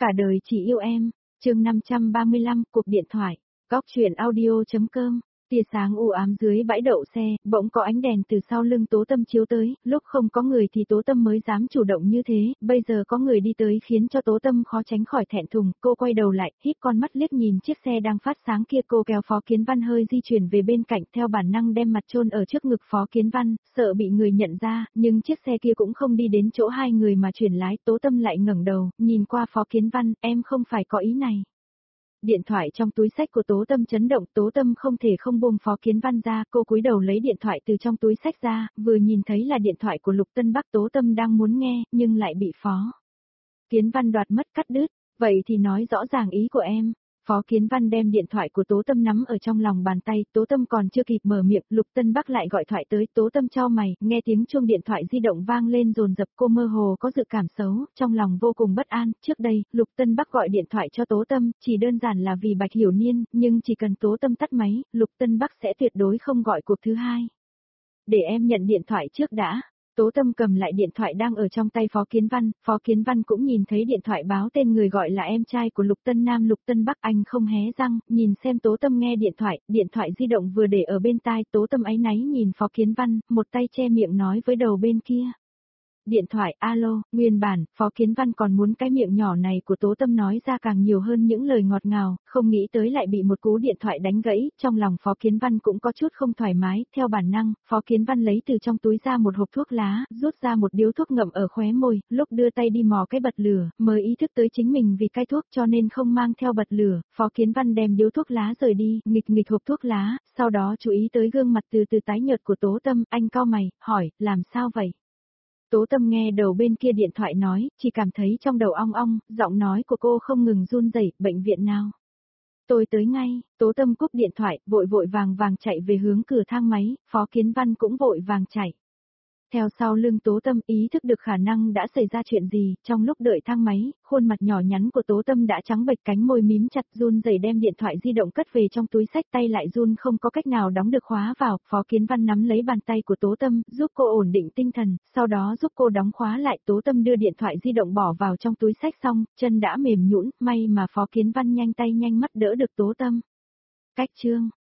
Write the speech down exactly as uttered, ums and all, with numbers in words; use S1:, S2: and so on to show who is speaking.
S1: Cả đời chỉ yêu em, chương năm trăm ba mươi lăm, cuộc điện thoại, Cóc truyện audio.com. Tia sáng u ám dưới bãi đậu xe, bỗng có ánh đèn từ sau lưng Tố Tâm chiếu tới, lúc không có người thì Tố Tâm mới dám chủ động như thế, bây giờ có người đi tới khiến cho Tố Tâm khó tránh khỏi thẹn thùng, cô quay đầu lại, híp con mắt liếc nhìn chiếc xe đang phát sáng kia, cô kéo Phó Kiến Văn hơi di chuyển về bên cạnh, theo bản năng đem mặt chôn ở trước ngực Phó Kiến Văn, sợ bị người nhận ra, nhưng chiếc xe kia cũng không đi đến chỗ hai người mà chuyển lái, Tố Tâm lại ngẩng đầu, nhìn qua Phó Kiến Văn, em không phải có ý này. Điện thoại trong túi xách của Tố Tâm chấn động, Tố Tâm không thể không buông Phó Kiến Văn ra, cô cúi đầu lấy điện thoại từ trong túi xách ra, vừa nhìn thấy là điện thoại của Lục Tân Bắc. Tố Tâm đang muốn nghe, nhưng lại bị Phó Kiến Văn đoạt mất cắt đứt, vậy thì nói rõ ràng ý của em. Phó Kiến Văn đem điện thoại của Tố Tâm nắm ở trong lòng bàn tay, Tố Tâm còn chưa kịp mở miệng, Lục Tân Bắc lại gọi thoại tới, Tố Tâm chau mày, nghe tiếng chuông điện thoại di động vang lên dồn dập, cô mơ hồ có dự cảm xấu, trong lòng vô cùng bất an, trước đây, Lục Tân Bắc gọi điện thoại cho Tố Tâm, chỉ đơn giản là vì Bạch Hiểu Niên, nhưng chỉ cần Tố Tâm tắt máy, Lục Tân Bắc sẽ tuyệt đối không gọi cuộc thứ hai. Để em nhận điện thoại trước đã. Tố Tâm cầm lại điện thoại đang ở trong tay Phó Kiến Văn, Phó Kiến Văn cũng nhìn thấy điện thoại báo tên người gọi là em trai của Lục Tân Nam Lục Tân Bắc, anh không hé răng, nhìn xem Tố Tâm nghe điện thoại, điện thoại di động vừa để ở bên tai, Tố Tâm áy náy nhìn Phó Kiến Văn, một tay che miệng nói với đầu bên kia. Điện thoại, alo, nguyên bản, Phó Kiến Văn còn muốn cái miệng nhỏ này của Tố Tâm nói ra càng nhiều hơn những lời ngọt ngào, không nghĩ tới lại bị một cú điện thoại đánh gãy, trong lòng Phó Kiến Văn cũng có chút không thoải mái, theo bản năng, Phó Kiến Văn lấy từ trong túi ra một hộp thuốc lá, rút ra một điếu thuốc ngậm ở khóe môi, lúc đưa tay đi mò cái bật lửa, mới ý thức tới chính mình vì cai thuốc cho nên không mang theo bật lửa, Phó Kiến Văn đem điếu thuốc lá rời đi, nghịch nghịch hộp thuốc lá, sau đó chú ý tới gương mặt từ từ tái nhợt của Tố Tâm, anh cau mày, hỏi, làm sao vậy? Tố Tâm nghe đầu bên kia điện thoại nói, chỉ cảm thấy trong đầu ong ong, giọng nói của cô không ngừng run rẩy, bệnh viện nào? Tôi tới ngay. Tố Tâm cúp điện thoại, vội vội vàng vàng chạy về hướng cửa thang máy, Phó Kiến Văn cũng vội vàng chạy theo sau lưng Tố Tâm, ý thức được khả năng đã xảy ra chuyện gì, trong lúc đợi thang máy, khuôn mặt nhỏ nhắn của Tố Tâm đã trắng bệch, cánh môi mím chặt, run rẩy đem điện thoại di động cất về trong túi xách, tay lại run không có cách nào đóng được khóa vào, Phó Kiến Văn nắm lấy bàn tay của Tố Tâm, giúp cô ổn định tinh thần, sau đó giúp cô đóng khóa lại, Tố Tâm đưa điện thoại di động bỏ vào trong túi xách xong, chân đã mềm nhũn, may mà Phó Kiến Văn nhanh tay nhanh mắt đỡ được Tố Tâm. Cách chương